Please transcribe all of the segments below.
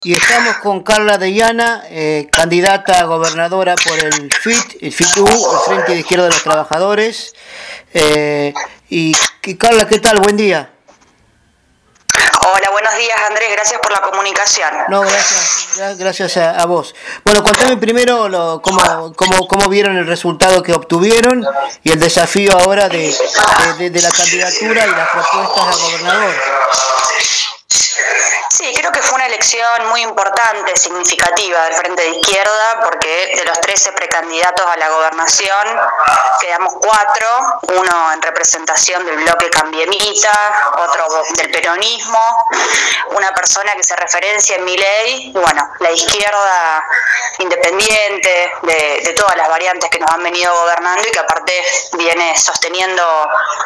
Y estamos con Carla Deiana, candidata a gobernadora por el FITU, el Frente de Izquierda de los Trabajadores. Y Carla, ¿qué tal? Buen día. Hola, buenos días Andrés, gracias por la comunicación. No, gracias a vos. Bueno, contame primero cómo vieron el resultado que obtuvieron y el desafío ahora de la candidatura y las propuestas a gobernador. Sí, creo que fue una elección muy importante, significativa del Frente de Izquierda, porque de los 13 precandidatos a la gobernación quedamos 4, uno en representación del bloque Cambiemita, otro del peronismo, una persona que se referencia en Milei, y bueno, la izquierda independiente de todas las variantes que nos han venido gobernando y que aparte viene sosteniendo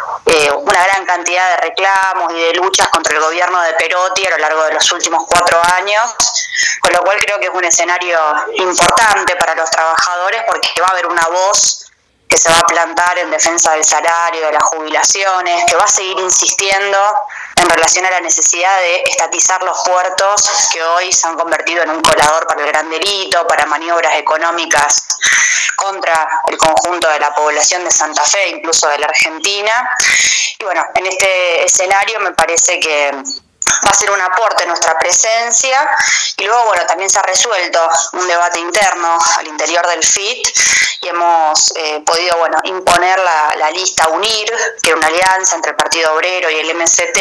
una gran cantidad de reclamos y de luchas contra el gobierno de Perotti a lo largo de los últimos 4 años, con lo cual creo que es un escenario importante para los trabajadores porque va a haber una voz que se va a plantar en defensa del salario, de las jubilaciones, que va a seguir insistiendo en relación a la necesidad de estatizar los puertos que hoy se han convertido en un colador para el gran delito, para maniobras económicas contra el conjunto de la población de Santa Fe, incluso de la Argentina. Y bueno, en este escenario me parece que va a ser un aporte nuestra presencia y luego bueno también se ha resuelto un debate interno al interior del FIT y hemos podido imponer la lista UNIR, que era una alianza entre el Partido Obrero y el MST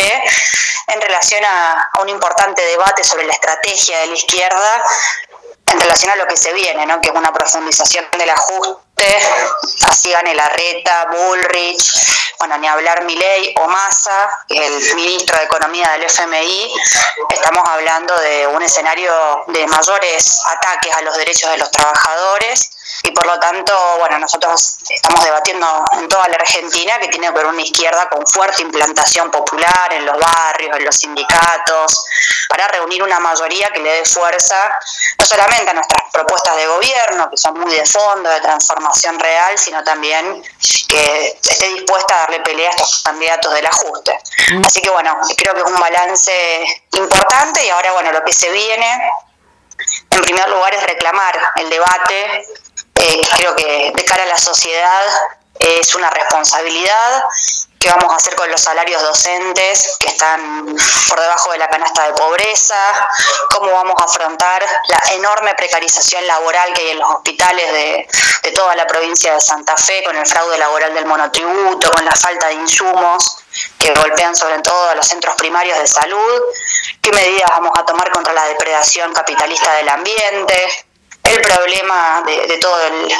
en relación a un importante debate sobre la estrategia de la izquierda en relación a lo que se viene, ¿no? Que es una profundización del ajuste, así gane Larreta, Bullrich, ni hablar Milei o Massa, el ministro de Economía del FMI, estamos hablando de un escenario de mayores ataques a los derechos de los trabajadores y por lo tanto, nosotros estamos debatiendo en toda la Argentina que tiene que ver una izquierda con fuerte implantación popular en los barrios, en los sindicatos, para reunir una mayoría que le dé fuerza no solamente a nuestras propuestas de gobierno, que son muy de fondo, de transformación real, sino también que esté dispuesta a darle pelea a estos candidatos del ajuste. Así que creo que es un balance importante y ahora lo que se viene, en primer lugar, es reclamar el debate, que creo que de cara a la sociedad es una responsabilidad. ¿Qué vamos a hacer con los salarios docentes que están por debajo de la canasta de pobreza? ¿Cómo vamos a afrontar la enorme precarización laboral que hay en los hospitales de toda la provincia de Santa Fe, con el fraude laboral del monotributo, con la falta de insumos que golpean sobre todo a los centros primarios de salud? ¿Qué medidas vamos a tomar contra la depredación capitalista del ambiente? El problema de todo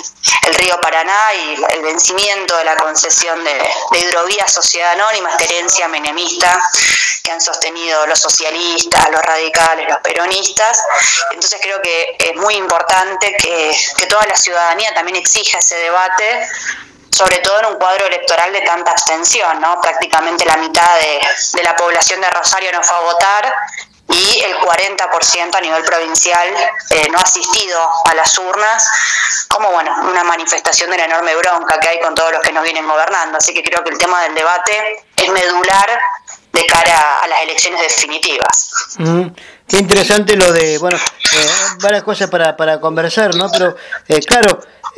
el río Paraná y el vencimiento de la concesión de Hidrovía Sociedad Anónima, esta herencia menemista que han sostenido los socialistas, los radicales, los peronistas. Entonces creo que es muy importante que toda la ciudadanía también exija ese debate, sobre todo en un cuadro electoral de tanta abstención, ¿no? Prácticamente la mitad de la población de Rosario no fue a votar y el 40% a nivel provincial no ha asistido a las urnas, como una manifestación de la enorme bronca que hay con todos los que nos vienen gobernando. Así que creo que el tema del debate es medular de cara a las elecciones definitivas. Qué interesante lo de, varias cosas para conversar, ¿no? Pero, claro,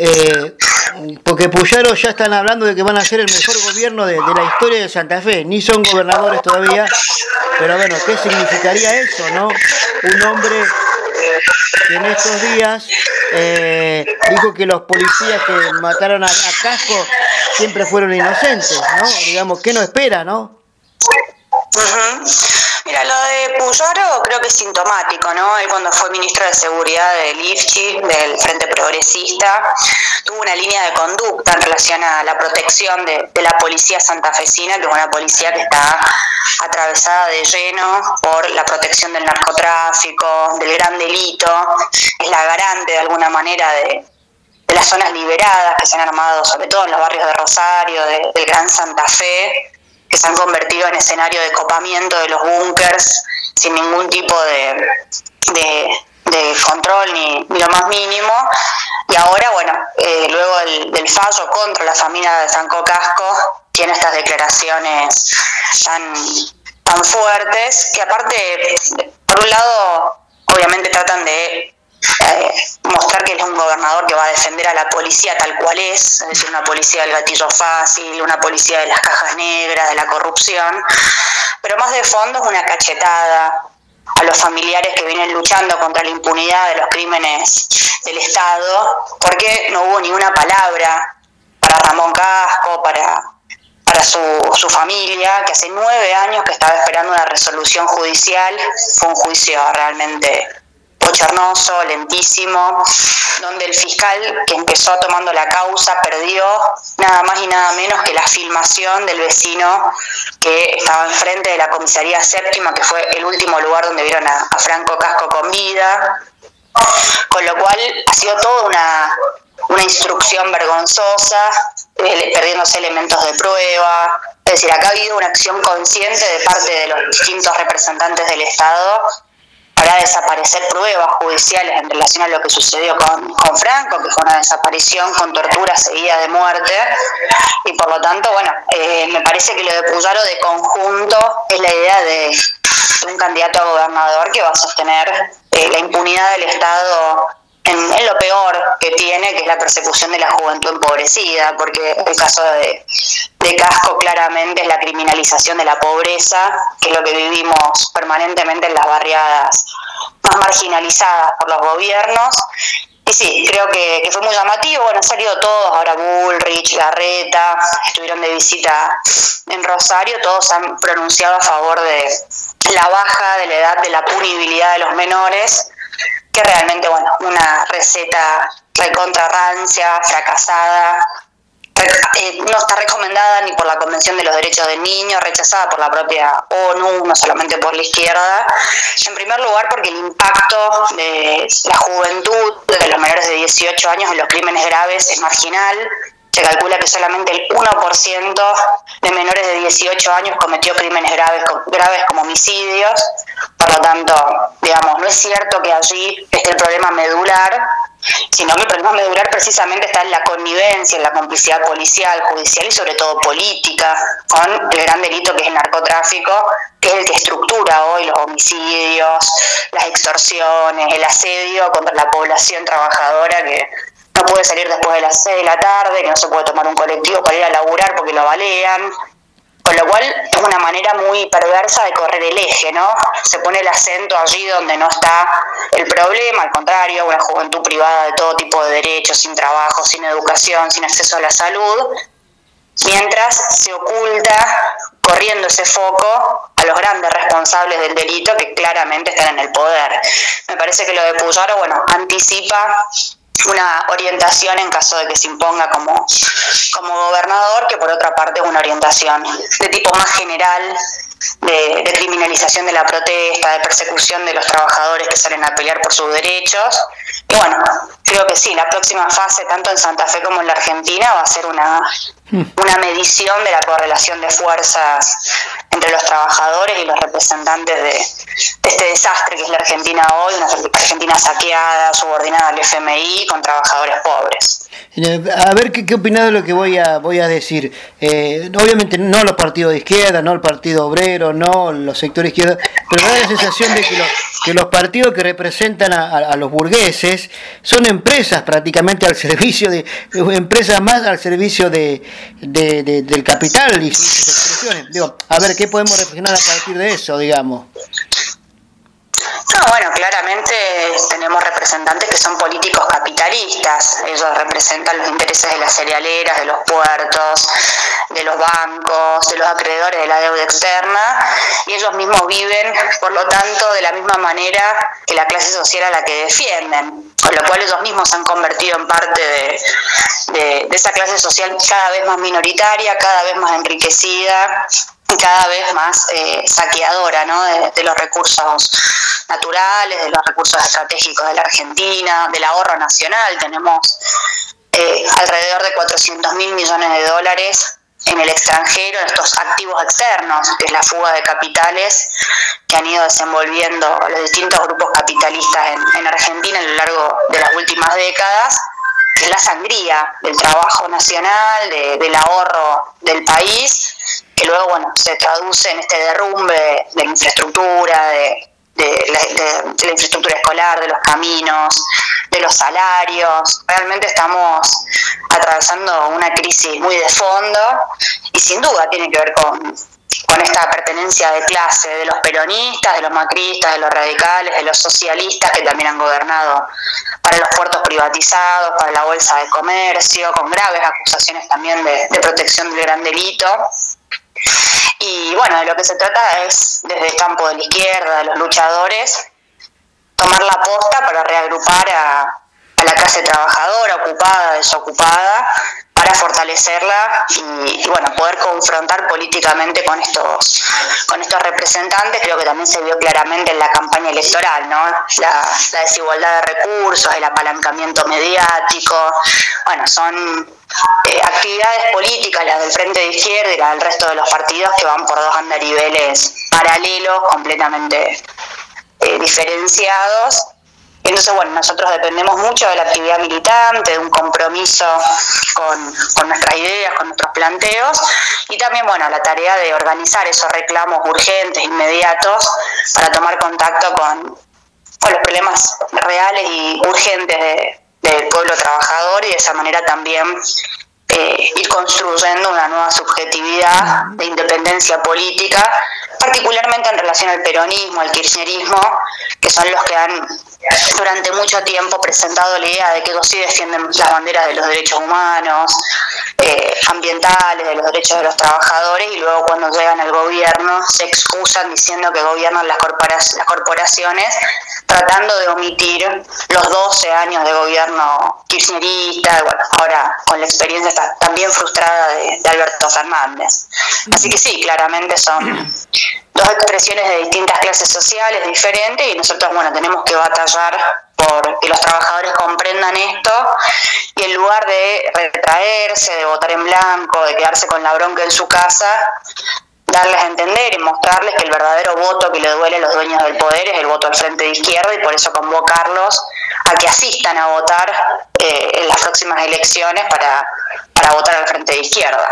porque Puyaro ya están hablando de que van a ser el mejor gobierno de la historia de Santa Fe, ni son gobernadores todavía, pero ¿qué significaría eso, no? Un hombre que en estos días dijo que los policías que mataron a Casco siempre fueron inocentes, ¿no? Digamos, ¿qué nos espera, no? Uh-huh. Mira, lo de Puyaro creo que es sintomático, ¿no? Él cuando fue ministro de Seguridad del IFCHI, del Frente Progresista, tuvo una línea de conducta en relación a la protección de la policía santafesina, que es una policía que está atravesada de lleno por la protección del narcotráfico, del gran delito, es la garante de alguna manera de las zonas liberadas que se han armado, sobre todo en los barrios de Rosario, del Gran Santa Fe, que se han convertido en escenario de copamiento de los búnkers sin ningún tipo de control ni lo más mínimo. Y ahora, luego del fallo contra la familia de Franco Casco, tiene estas declaraciones tan fuertes que aparte, por un lado, obviamente tratan de mostrar que él es un gobernador que va a defender a la policía tal cual es decir, una policía del gatillo fácil, una policía de las cajas negras, de la corrupción, pero más de fondo es una cachetada a los familiares que vienen luchando contra la impunidad de los crímenes del Estado, porque no hubo ninguna palabra para Ramón Casco, para su familia, que hace 9 años que estaba esperando una resolución judicial. Fue un juicio realmente bochornoso, lentísimo, donde el fiscal que empezó tomando la causa perdió nada más y nada menos que la filmación del vecino que estaba enfrente de la comisaría séptima, que fue el último lugar donde vieron a Franco Casco con vida, con lo cual ha sido toda una instrucción vergonzosa, perdiéndose elementos de prueba. Es decir, acá ha habido una acción consciente de parte de los distintos representantes del Estado para desaparecer pruebas judiciales en relación a lo que sucedió con Franco, que fue una desaparición con tortura seguida de muerte, y por lo tanto, bueno, me parece que lo de Puyaro de conjunto es la idea de un candidato a gobernador que va a sostener la impunidad del Estado en lo peor que tiene, que es la persecución de la juventud empobrecida, porque el caso de Casco claramente es la criminalización de la pobreza, que es lo que vivimos permanentemente en las barriadas más marginalizadas por los gobiernos. Y sí, creo que fue muy llamativo. Bueno, han salido todos, ahora Bullrich, Larreta, estuvieron de visita en Rosario, todos han pronunciado a favor de la baja de la edad de la punibilidad de los menores, que realmente, bueno, una receta recontra rancia, fracasada, no está recomendada ni por la Convención de los Derechos del Niño, rechazada por la propia ONU, no solamente por la izquierda. En primer lugar, porque el impacto de la juventud, de los menores de 18 años en los crímenes graves es marginal. Se calcula que solamente el 1% de menores de 18 años cometió crímenes graves como homicidios. Por lo tanto, digamos, no es cierto que allí esté el problema medular, sino que el problema medular precisamente está en la connivencia, en la complicidad policial, judicial y sobre todo política, con el gran delito que es el narcotráfico, que es el que estructura hoy los homicidios, las extorsiones, el asedio contra la población trabajadora que no puede salir después de las 6 de la tarde, que no se puede tomar un colectivo para ir a laburar porque lo balean. Con lo cual es una manera muy perversa de correr el eje, ¿no? Se pone el acento allí donde no está el problema, al contrario, una juventud privada de todo tipo de derechos, sin trabajo, sin educación, sin acceso a la salud, mientras se oculta, corriendo ese foco, a los grandes responsables del delito que claramente están en el poder. Me parece que lo de Puyaro, bueno, anticipa una orientación en caso de que se imponga como gobernador, que por otra parte es una orientación de tipo más general, de criminalización de la protesta, de persecución de los trabajadores que salen a pelear por sus derechos. Y bueno, creo que sí, la próxima fase, tanto en Santa Fe como en la Argentina, va a ser una medición de la correlación de fuerzas entre los trabajadores y los representantes de este desastre que es la Argentina hoy, una Argentina saqueada, subordinada al FMI, con trabajadores pobres. A ver qué opinás de lo que voy a decir. Obviamente no los partidos de izquierda, no el Partido Obrero, no los sectores izquierda, pero da la sensación de que los partidos que representan a los burgueses son empresas prácticamente al servicio empresas más al servicio del capital y sus expresiones. Digo, a ver qué podemos reflexionar a partir de eso, digamos. No, bueno, claramente tenemos representantes que son políticos capitalistas. Ellos representan los intereses de las cerealeras, de los puertos, de los bancos, de los acreedores de la deuda externa, y ellos mismos viven, por lo tanto, de la misma manera que la clase social a la que defienden, con lo cual ellos mismos se han convertido en parte de esa clase social cada vez más minoritaria, cada vez más enriquecida y cada vez más saqueadora, ¿no? de los recursos naturales, de los recursos estratégicos de la Argentina, del ahorro nacional. Tenemos alrededor de 400.000 millones de dólares en el extranjero, en estos activos externos, que es la fuga de capitales que han ido desenvolviendo los distintos grupos capitalistas en Argentina a lo largo de las últimas décadas, que es la sangría del trabajo nacional, del ahorro del país, que luego, bueno, se traduce en este derrumbe de la infraestructura, de de la infraestructura escolar, de los caminos, de los salarios. Realmente estamos atravesando una crisis muy de fondo y sin duda tiene que ver con esta pertenencia de clase de los peronistas, de los macristas, de los radicales, de los socialistas que también han gobernado para los puertos privatizados, para la bolsa de comercio, con graves acusaciones también de protección del gran delito. Y bueno, de lo que se trata es, desde el campo de la izquierda, de los luchadores, tomar la posta para reagrupar a la clase trabajadora, ocupada, desocupada, para fortalecerla y bueno, poder confrontar políticamente con estos representantes. Creo que también se vio claramente en la campaña electoral, ¿no? La desigualdad de recursos, el apalancamiento mediático. Bueno, son actividades políticas, las del Frente de Izquierda y las del resto de los partidos, que van por dos andariveles paralelos, completamente diferenciados. Entonces, bueno, nosotros dependemos mucho de la actividad militante, de un compromiso con nuestras ideas, con nuestros planteos, y también, bueno, la tarea de organizar esos reclamos urgentes, inmediatos, para tomar contacto con los problemas reales y urgentes del pueblo trabajador, y de esa manera también ir construyendo una nueva subjetividad de independencia política, particularmente en relación al peronismo, al kirchnerismo, que son los que han durante mucho tiempo presentado la idea de que ellos sí defienden las banderas de los derechos humanos, ambientales, de los derechos de los trabajadores, y luego cuando llegan al gobierno se excusan diciendo que gobiernan las corporaciones, tratando de omitir los 12 años de gobierno kirchnerista, bueno, ahora con la experiencia también frustrada de Alberto Fernández. Así que sí, claramente son dos expresiones de distintas clases sociales diferentes, y nosotros, bueno, tenemos que batallar por que los trabajadores comprendan esto, y en lugar de retraerse, de votar en blanco, de quedarse con la bronca en su casa, darles a entender y mostrarles que el verdadero voto que le duele a los dueños del poder es el voto al Frente de Izquierda, y por eso convocarlos a que asistan a votar en las próximas elecciones para votar al Frente de Izquierda.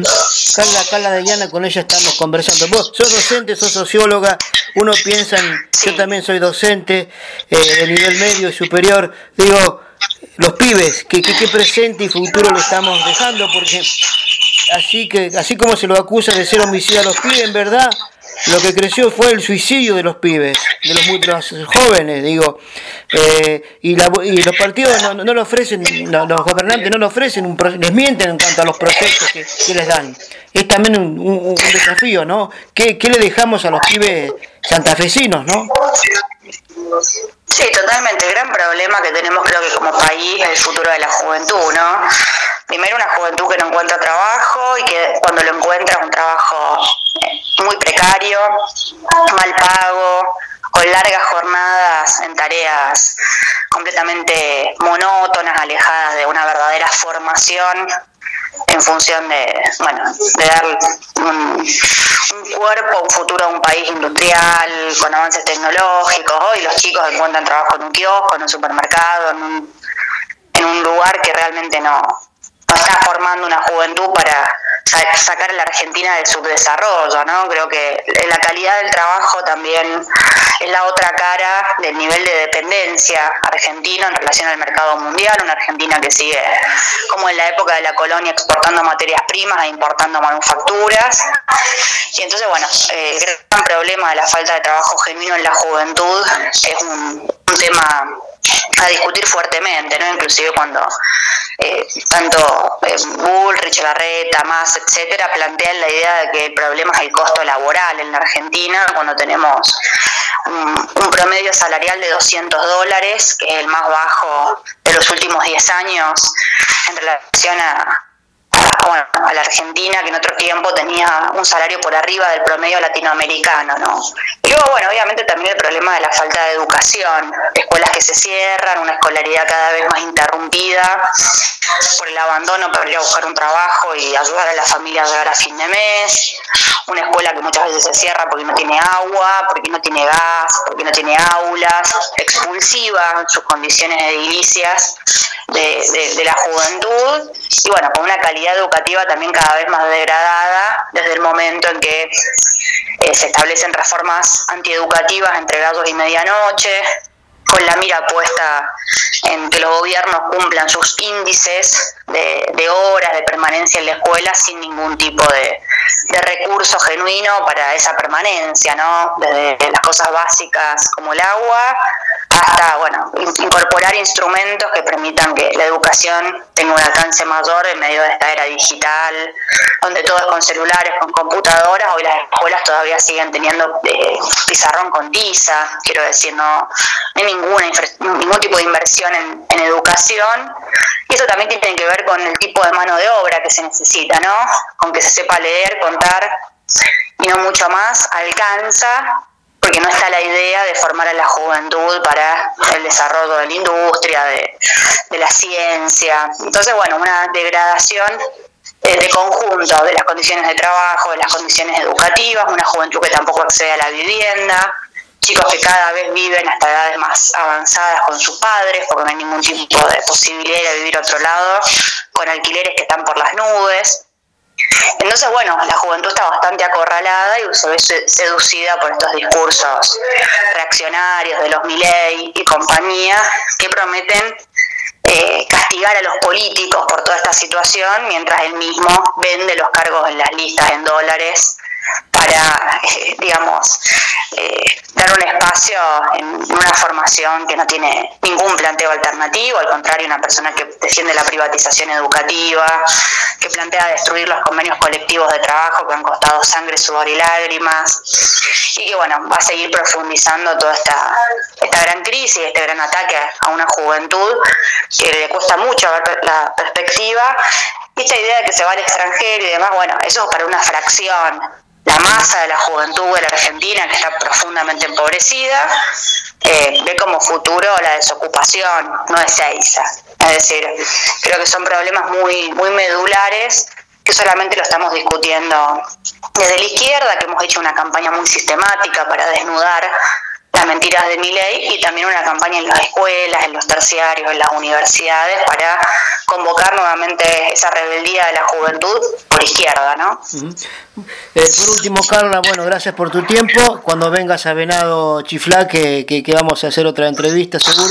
Carla de Llana, con ella estamos conversando. Vos sos docente, sos socióloga, uno piensa en... Sí. Yo también soy docente de nivel medio y superior. Digo, los pibes, ¿qué presente y futuro le estamos dejando? Porque así como se los acusa de ser homicida a los pibes, en verdad lo que creció fue el suicidio de los pibes, de los jóvenes, digo, y los partidos no le ofrecen, los gobernantes no le ofrecen, les mienten en cuanto a los proyectos que les dan. Es también un desafío, ¿no? ¿Qué le dejamos a los pibes santafesinos, no? Sí, totalmente. El gran problema que tenemos, creo que como país, es el futuro de la juventud, ¿no? Primero, una juventud que no encuentra trabajo, y que cuando lo encuentra es un trabajo muy precario, mal pago, con largas jornadas en tareas completamente monótonas, alejadas de una verdadera formación, en función de dar un cuerpo, un futuro a un país industrial, con avances tecnológicos. Hoy los chicos encuentran trabajo en un kiosco, en un supermercado, en un lugar que realmente no está formando una juventud para sacar a la Argentina del subdesarrollo, ¿no? Creo que la calidad del trabajo también es la otra cara del nivel de dependencia argentino en relación al mercado mundial, una Argentina que sigue como en la época de la colonia exportando materias primas e importando manufacturas. Y entonces, bueno, el gran problema de la falta de trabajo genuino en la juventud es un tema a discutir fuertemente, ¿no? Inclusive cuando tanto Bullrich, Larreta, Mas, etcétera, plantean la idea de que el problema es el costo laboral en la Argentina, cuando tenemos un promedio salarial de $200, que es el más bajo de los últimos 10 años en relación a la Argentina, que en otro tiempo tenía un salario por arriba del promedio latinoamericano, ¿no? Y luego, bueno, obviamente también el problema de la falta de educación, escuelas que se cierran, una escolaridad cada vez más interrumpida por el abandono para ir a buscar un trabajo y ayudar a la familia a llegar a fin de mes, una escuela que muchas veces se cierra porque no tiene agua, porque no tiene gas, porque no tiene aulas, expulsiva en sus condiciones edilicias de la juventud, y bueno, con una calidad educativa también cada vez más degradada desde el momento en que se establecen reformas antieducativas entre gallos y medianoche, con la mira puesta en que los gobiernos cumplan sus índices de horas de permanencia en la escuela sin ningún tipo de recurso genuino para esa permanencia, ¿no? Desde las cosas básicas como el agua hasta, bueno, incorporar instrumentos que permitan que la educación tenga un alcance mayor en medio de esta era digital, donde todo es con celulares, con computadoras. Hoy las escuelas todavía siguen teniendo pizarrón con tiza, quiero decir, no hay ningún tipo de inversión en educación. Y eso también tiene que ver con el tipo de mano de obra que se necesita, ¿no? Con que se sepa leer, contar y no mucho más, alcanza, porque no está la idea de formar a la juventud para el desarrollo de la industria, de la ciencia. Entonces, bueno, una degradación de conjunto de las condiciones de trabajo, de las condiciones educativas, una juventud que tampoco accede a la vivienda, chicos que cada vez viven hasta edades más avanzadas con sus padres, porque no hay ningún tipo de posibilidad de vivir a otro lado, con alquileres que están por las nubes. Entonces, bueno, la juventud está bastante acorralada y se ve seducida por estos discursos reaccionarios de los Milei y compañía que prometen castigar a los políticos por toda esta situación, mientras él mismo vende los cargos en las listas en dólares para, digamos, dar un espacio en una formación que no tiene ningún planteo alternativo, al contrario, una persona que defiende la privatización educativa, que plantea destruir los convenios colectivos de trabajo que han costado sangre, sudor y lágrimas, y que, bueno, va a seguir profundizando toda esta gran crisis, este gran ataque a una juventud que le cuesta mucho ver la perspectiva, y esta idea de que se va al extranjero y demás. Bueno, eso es para una fracción. La masa de la juventud de la Argentina, que está profundamente empobrecida, ve como futuro la desocupación, no Ezeiza. Es decir, creo que son problemas muy, muy medulares que solamente lo estamos discutiendo desde la izquierda, que hemos hecho una campaña muy sistemática para desnudar las mentiras de Milei, y también una campaña en las escuelas, en los terciarios, en las universidades, para convocar nuevamente esa rebeldía de la juventud por izquierda, ¿no? Por último, Carla, bueno, gracias por tu tiempo. Cuando vengas a Venado Chiflá, que vamos a hacer otra entrevista seguro.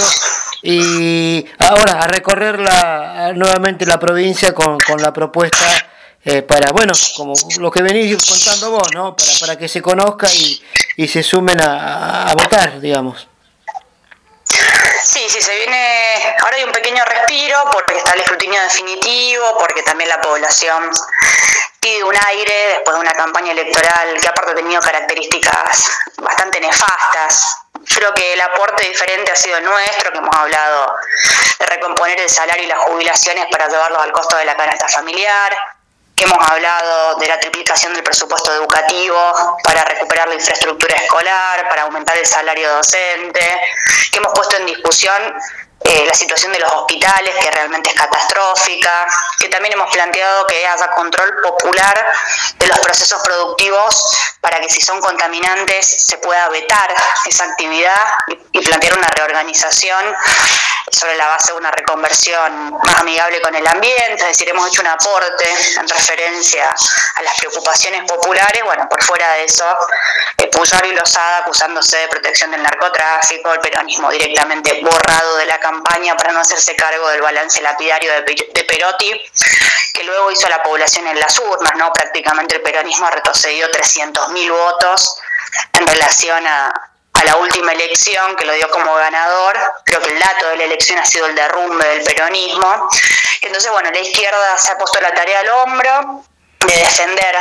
Y ahora a recorrer nuevamente la provincia con la propuesta para, bueno, como lo que venís contando vos, ¿no? Para que se conozca y se sumen a votar, digamos. Sí, se viene, ahora hay un pequeño respiro porque está el escrutinio definitivo, porque también la población pide un aire después de una campaña electoral que aparte ha tenido características bastante nefastas. Creo que el aporte diferente ha sido el nuestro, que hemos hablado de recomponer el salario y las jubilaciones para llevarlos al costo de la canasta familiar, que hemos hablado de la triplicación del presupuesto educativo para recuperar la infraestructura escolar, para aumentar el salario docente, que hemos puesto en discusión la situación de los hospitales, que realmente es catastrófica, que también hemos planteado que haya control popular de los procesos productivos para que si son contaminantes se pueda vetar esa actividad y plantear una reorganización sobre la base de una reconversión más amigable con el ambiente. Es decir, hemos hecho un aporte en referencia a las preocupaciones populares. Bueno, por fuera de eso, Puyaro y Lozada acusándose de protección del narcotráfico, el peronismo directamente borrado de la campaña para no hacerse cargo del balance lapidario de Perotti, que luego hizo a la población en las urnas, ¿no? Prácticamente el peronismo retrocedió 300.000 votos en relación a la última elección, que lo dio como ganador. Creo que el dato de la elección ha sido el derrumbe del peronismo. Entonces, bueno, la izquierda se ha puesto la tarea al hombro de defender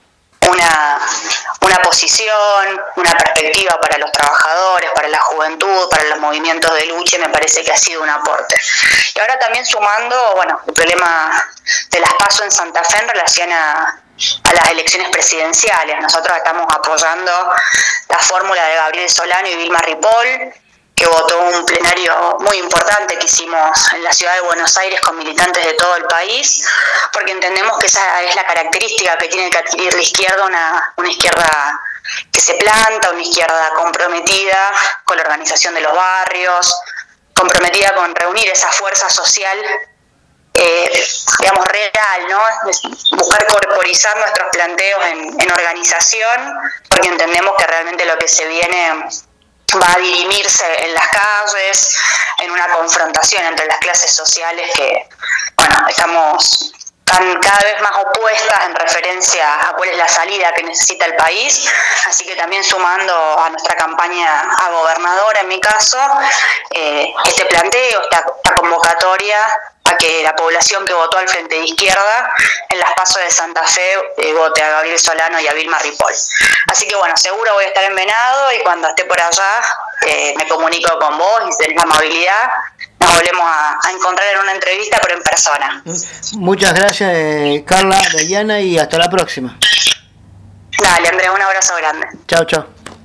una posición, una perspectiva para los trabajadores, para la juventud, para los movimientos de lucha, y me parece que ha sido un aporte. Y ahora también sumando, bueno, el problema de las PASO en Santa Fe en relación a las elecciones presidenciales. Nosotros estamos apoyando la fórmula de Gabriel Solano y Vilma Ripoll, que votó un plenario muy importante que hicimos en la ciudad de Buenos Aires con militantes de todo el país, porque entendemos que esa es la característica que tiene que adquirir la izquierda, una izquierda que se planta, una izquierda comprometida con la organización de los barrios, comprometida con reunir esa fuerza social digamos, real, ¿no? Buscar corporizar nuestros planteos en organización, porque entendemos que realmente lo que se viene va a dirimirse en las calles, en una confrontación entre las clases sociales que, bueno, estamos cada vez más opuestas en referencia a cuál es la salida que necesita el país, así que también sumando a nuestra campaña a gobernadora, en mi caso, este planteo, esta convocatoria a que la población que votó al Frente de Izquierda en las PASO de Santa Fe vote a Gabriel Solano y a Vilma Ripoll. Así que bueno, seguro voy a estar en Venado y cuando esté por allá me comunico con vos y si tenés la amabilidad nos volvemos a encontrar en una entrevista, pero en persona. Muchas gracias, Carla, Diana, y hasta la próxima. Dale, Andrea, un abrazo grande. Chao, chao.